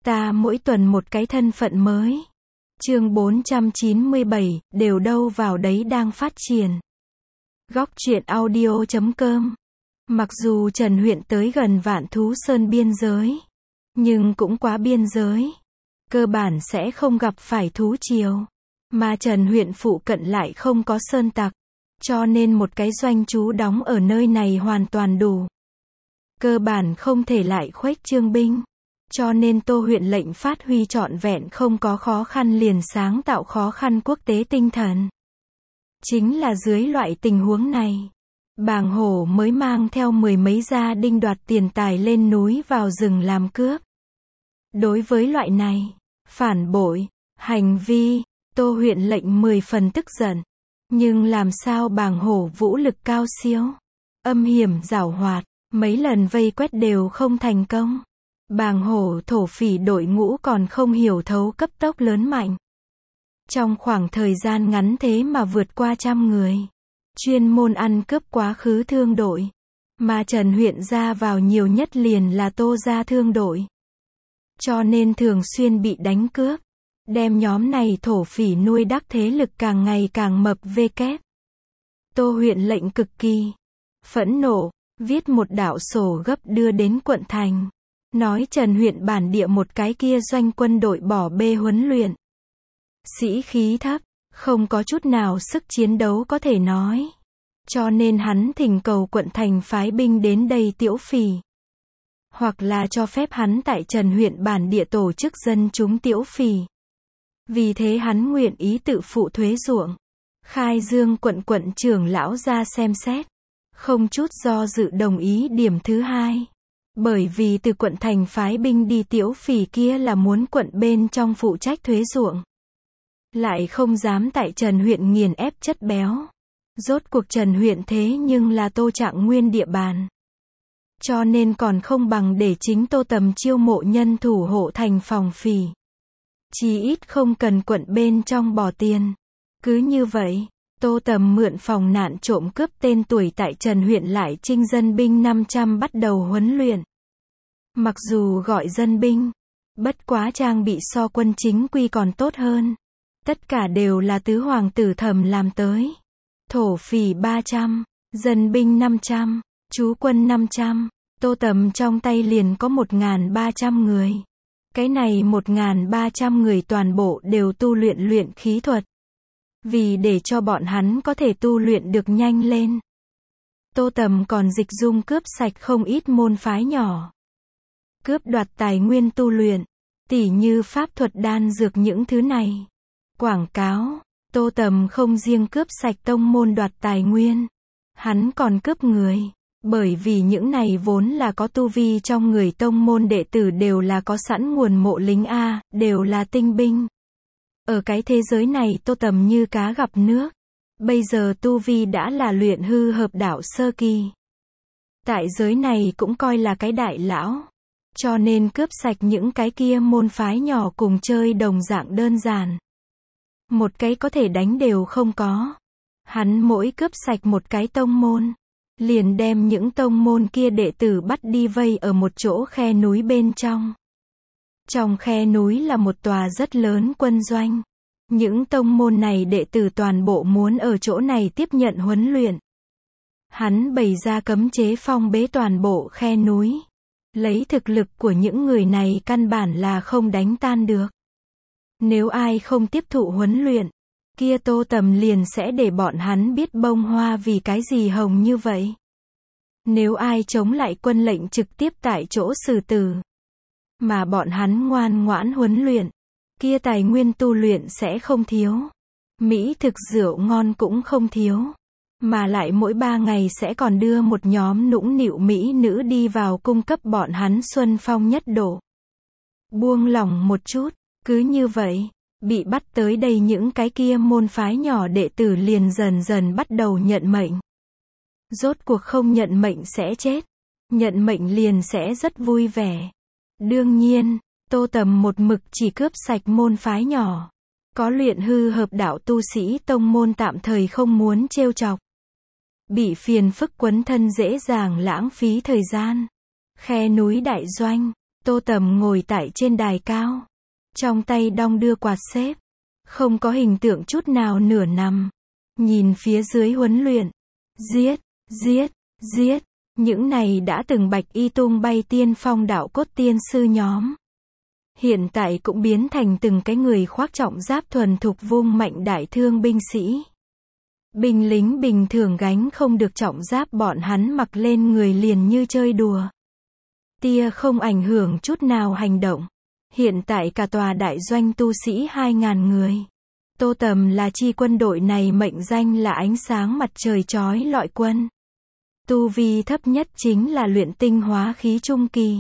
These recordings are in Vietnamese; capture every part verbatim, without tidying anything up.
Ta mỗi tuần một cái thân phận mới. Chương bốn trăm chín mươi bảy, đều đâu vào đấy đang phát triển. Góc truyện audio chấm com. Mặc dù Trần Huyện tới gần Vạn Thú Sơn biên giới, nhưng cũng quá biên giới. Cơ bản sẽ không gặp phải thú triều. Mà Trần Huyện phụ cận lại không có sơn tặc. Cho nên một cái doanh trú đóng ở nơi này hoàn toàn đủ. Cơ bản không thể lại khuếch trương binh. Cho nên Tô huyện lệnh phát huy trọn vẹn không có khó khăn liền sáng tạo khó khăn quốc tế tinh thần. Chính là dưới loại tình huống này, Bàng Hổ mới mang theo mười mấy gia đinh đoạt tiền tài lên núi vào rừng làm cướp. Đối với loại này, phản bội, hành vi, Tô huyện lệnh mười phần tức giận. Nhưng làm sao Bàng Hổ vũ lực cao siêu, âm hiểm giảo hoạt, mấy lần vây quét đều không thành công. Bàng Hổ thổ phỉ đội ngũ còn không hiểu thấu cấp tốc lớn mạnh. Trong khoảng thời gian ngắn thế mà vượt qua trăm người. Chuyên môn ăn cướp quá khứ thương đội. Mà Trần huyện ra vào nhiều nhất liền là Tô gia thương đội. Cho nên thường xuyên bị đánh cướp. Đem nhóm này thổ phỉ nuôi đắc thế lực càng ngày càng mập vê kép. Tô huyện lệnh cực kỳ phẫn nộ, viết một đạo sổ gấp đưa đến quận thành. Nói Trần huyện bản địa một cái kia doanh quân đội bỏ bê huấn luyện. Sĩ khí thấp, không có chút nào sức chiến đấu có thể nói. Cho nên hắn thỉnh cầu quận thành phái binh đến đây tiễu phỉ. Hoặc là cho phép hắn tại Trần huyện bản địa tổ chức dân chúng tiễu phỉ. Vì thế hắn nguyện ý tự phụ thuế ruộng. Khai Dương quận quận trưởng lão ra xem xét. Không chút do dự đồng ý điểm thứ hai. Bởi vì từ quận thành phái binh đi tiễu phỉ kia là muốn quận bên trong phụ trách thuế ruộng. Lại không dám tại Trần huyện nghiền ép chất béo. Rốt cuộc Trần huyện thế nhưng là Tô Trạng Nguyên địa bàn. Cho nên còn không bằng để chính Tô Tầm chiêu mộ nhân thủ hộ thành phòng phỉ. Chí ít không cần quận bên trong bỏ tiền. Cứ như vậy, Tô Tầm mượn phòng nạn trộm cướp tên tuổi tại Trần huyện lại trinh dân binh năm trăm bắt đầu huấn luyện. Mặc dù gọi dân binh, bất quá trang bị so quân chính quy còn tốt hơn. Tất cả đều là tứ hoàng tử Thẩm làm tới. Thổ phỉ ba trăm, dân binh năm trăm, trú quân năm trăm, Tô Tầm trong tay liền có một nghìn ba trăm người. Cái này một nghìn ba trăm người toàn bộ đều tu luyện luyện khí thuật. Vì để cho bọn hắn có thể tu luyện được nhanh lên. Tô Tầm còn dịch dung cướp sạch không ít môn phái nhỏ. Cướp đoạt tài nguyên tu luyện, tỉ như pháp thuật đan dược những thứ này. Quảng cáo, Tô Tầm không riêng cướp sạch tông môn đoạt tài nguyên. Hắn còn cướp người. Bởi vì những này vốn là có tu vi trong người tông môn đệ tử đều là có sẵn nguồn mộ lính A, đều là tinh binh. Ở cái thế giới này Tô Tầm như cá gặp nước. Bây giờ tu vi đã là luyện hư hợp đạo sơ kỳ. Tại giới này cũng coi là cái đại lão. Cho nên cướp sạch những cái kia môn phái nhỏ cùng chơi đồng dạng đơn giản. Một cái có thể đánh đều không có. Hắn mỗi cướp sạch một cái tông môn. Liền đem những tông môn kia đệ tử bắt đi vây ở một chỗ khe núi bên trong. Trong khe núi là một tòa rất lớn quân doanh. Những tông môn này đệ tử toàn bộ muốn ở chỗ này tiếp nhận huấn luyện. Hắn bày ra cấm chế phong bế toàn bộ khe núi. Lấy thực lực của những người này căn bản là không đánh tan được. Nếu ai không tiếp thụ huấn luyện, kia Tô Tầm liền sẽ để bọn hắn biết bông hoa vì cái gì hồng như vậy. Nếu ai chống lại quân lệnh trực tiếp tại chỗ xử tử. Mà bọn hắn ngoan ngoãn huấn luyện, kia tài nguyên tu luyện sẽ không thiếu. Mỹ thực rượu ngon cũng không thiếu. Mà lại mỗi ba ngày sẽ còn đưa một nhóm nũng nịu mỹ nữ đi vào cung cấp bọn hắn xuân phong nhất độ. Buông lỏng một chút, cứ như vậy. Bị bắt tới đây những cái kia môn phái nhỏ đệ tử liền dần dần bắt đầu nhận mệnh. Rốt cuộc không nhận mệnh sẽ chết. Nhận mệnh liền sẽ rất vui vẻ. Đương nhiên, Tô Tầm một mực chỉ cướp sạch môn phái nhỏ. Có luyện hư hợp đạo tu sĩ tông môn tạm thời không muốn trêu chọc. Bị phiền phức quấn thân dễ dàng lãng phí thời gian. Khe núi đại doanh, Tô Tầm ngồi tại trên đài cao, trong tay đong đưa quạt xếp, không có hình tượng chút nào nửa nằm, nhìn phía dưới huấn luyện, giết, giết, giết, những này đã từng bạch y tung bay tiên phong đạo cốt tiên sư nhóm. Hiện tại cũng biến thành từng cái người khoác trọng giáp thuần thục vung mạnh đại thương binh sĩ. Binh lính bình thường gánh không được trọng giáp bọn hắn mặc lên người liền như chơi đùa. Tia không ảnh hưởng chút nào hành động. Hiện tại cả tòa đại doanh tu sĩ hai ngàn người. Tô Tầm là chi quân đội này mệnh danh là ánh sáng mặt trời chói lọi quân. Tu vi thấp nhất chính là luyện tinh hóa khí trung kỳ.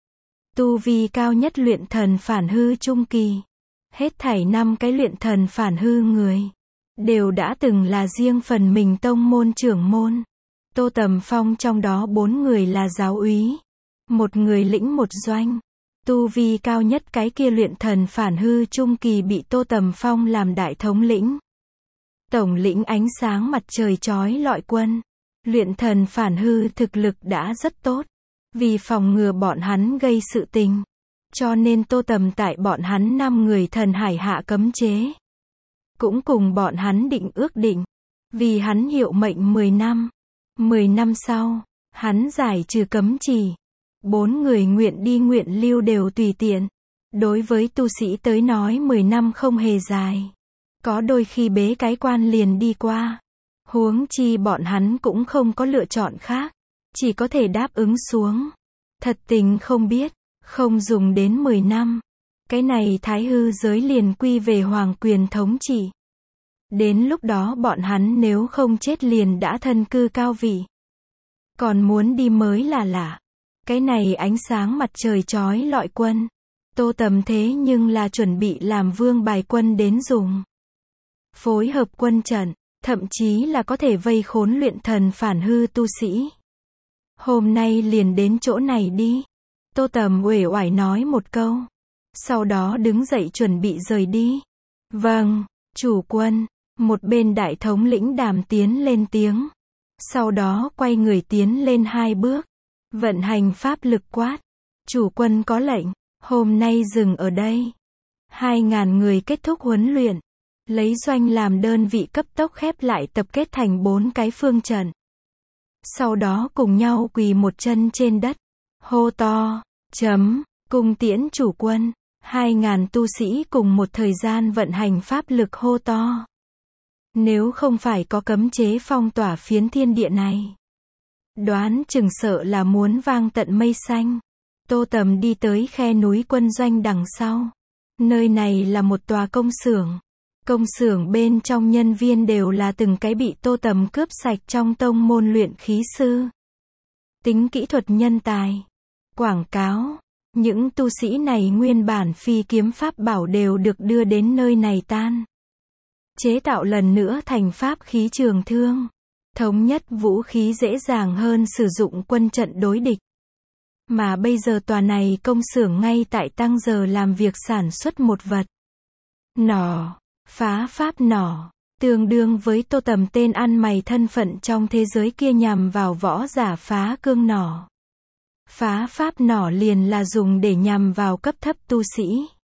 Tu vi cao nhất luyện thần phản hư trung kỳ. Hết thảy năm cái luyện thần phản hư người đều đã từng là riêng phần mình tông môn trưởng môn. Tô Tầm Phong trong đó bốn người là giáo úy, một người lĩnh một doanh. Tu vi cao nhất cái kia luyện thần phản hư trung kỳ bị Tô Tầm Phong làm đại thống lĩnh. Tổng lĩnh ánh sáng mặt trời chói lọi quân. Luyện thần phản hư thực lực đã rất tốt. Vì phòng ngừa bọn hắn gây sự tình, cho nên Tô Tầm tại bọn hắn năm người thần hải hạ cấm chế. Cũng cùng bọn hắn định ước định. Vì hắn hiệu mệnh mười năm. mười năm sau, hắn giải trừ cấm chỉ. Bốn người nguyện đi nguyện lưu đều tùy tiện. Đối với tu sĩ tới nói mười năm không hề dài. Có đôi khi bế cái quan liền đi qua. Huống chi bọn hắn cũng không có lựa chọn khác. Chỉ có thể đáp ứng xuống. Thật tình không biết, không dùng đến mười năm. Cái này thái hư giới liền quy về hoàng quyền thống trị. Đến lúc đó bọn hắn nếu không chết liền đã thân cư cao vị. Còn muốn đi mới là lạ. Cái này ánh sáng mặt trời chói lọi quân. Tô Tầm thế nhưng là chuẩn bị làm vương bài quân đến dùng. Phối hợp quân trận, thậm chí là có thể vây khốn luyện thần phản hư tu sĩ. Hôm nay liền đến chỗ này đi. Tô Tầm uể oải nói một câu. Sau đó đứng dậy chuẩn bị rời đi. Vâng, chủ quân. Một bên đại thống lĩnh Đàm tiến lên tiếng. Sau đó quay người tiến lên hai bước. Vận hành pháp lực quát. Chủ quân có lệnh. Hôm nay dừng ở đây. Hai ngàn người kết thúc huấn luyện. Lấy doanh làm đơn vị cấp tốc khép lại tập kết thành bốn cái phương trận. Sau đó cùng nhau quỳ một chân trên đất. Hô to. Chấm. Cung tiễn chủ quân. Hai ngàn tu sĩ cùng một thời gian vận hành pháp lực hô to. Nếu không phải có cấm chế phong tỏa phiến thiên địa này, đoán chừng sợ là muốn vang tận mây xanh. Tô Tầm đi tới khe núi quân doanh đằng sau. Nơi này là một tòa công xưởng. Công xưởng bên trong nhân viên đều là từng cái bị Tô Tầm cướp sạch trong tông môn luyện khí sư. Tính kỹ thuật nhân tài. Quảng cáo. Những tu sĩ này nguyên bản phi kiếm pháp bảo đều được đưa đến nơi này tan. Chế tạo lần nữa thành pháp khí trường thương. Thống nhất vũ khí dễ dàng hơn sử dụng quân trận đối địch. Mà bây giờ tòa này công xưởng ngay tại tăng giờ làm việc sản xuất một vật. Nỏ. Phá pháp nỏ. Tương đương với Tô Tầm tên ăn mày thân phận trong thế giới kia nhằm vào võ giả phá cương nỏ. Phá pháp nỏ liền là dùng để nhằm vào cấp thấp tu sĩ.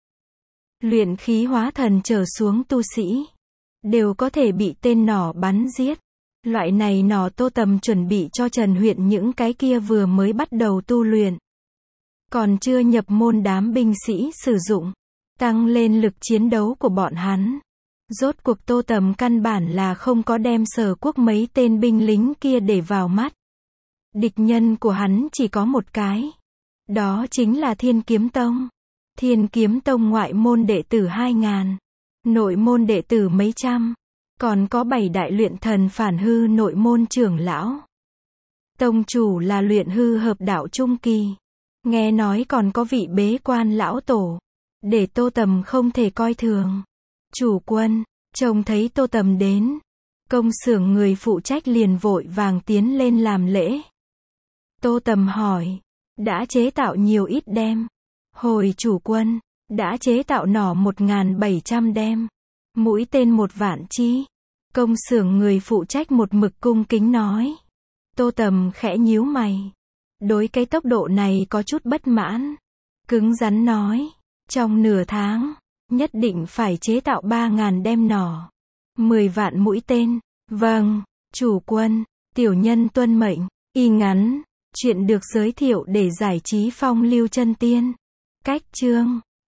Luyện khí hóa thần trở xuống tu sĩ đều có thể bị tên nỏ bắn giết. Loại này nỏ Tô Tầm chuẩn bị cho Trần huyện những cái kia vừa mới bắt đầu tu luyện, còn chưa nhập môn đám binh sĩ sử dụng, tăng lên lực chiến đấu của bọn hắn. Rốt cuộc Tô Tầm căn bản là không có đem Sở Quốc mấy tên binh lính kia để vào mắt. Địch nhân của hắn chỉ có một cái. Đó chính là Thiên Kiếm Tông. Thiên Kiếm Tông ngoại môn đệ tử hai ngàn. Nội môn đệ tử mấy trăm. Còn có bảy đại luyện thần phản hư nội môn trưởng lão. Tông chủ là luyện hư hợp đạo trung kỳ. Nghe nói còn có vị bế quan lão tổ. Để Tô Tầm không thể coi thường. Chủ quân, trông thấy Tô Tầm đến. Công xưởng người phụ trách liền vội vàng tiến lên làm lễ. Tô Tầm hỏi. Đã chế tạo nhiều ít đem? Hồi chủ quân, đã chế tạo nỏ một nghìn bảy trăm đem. Mũi tên một vạn chi. Công xưởng người phụ trách một mực cung kính nói. Tô Tầm khẽ nhíu mày. Đối cái tốc độ này có chút bất mãn. cứng rắn nói, trong nửa tháng, nhất định phải chế tạo ba ngàn đem nỏ, mười vạn mũi tên. Vâng, chủ quân, tiểu nhân tuân mệnh. Y ngắn, chuyện được giới thiệu để giải trí phong lưu chân tiên. Cách chương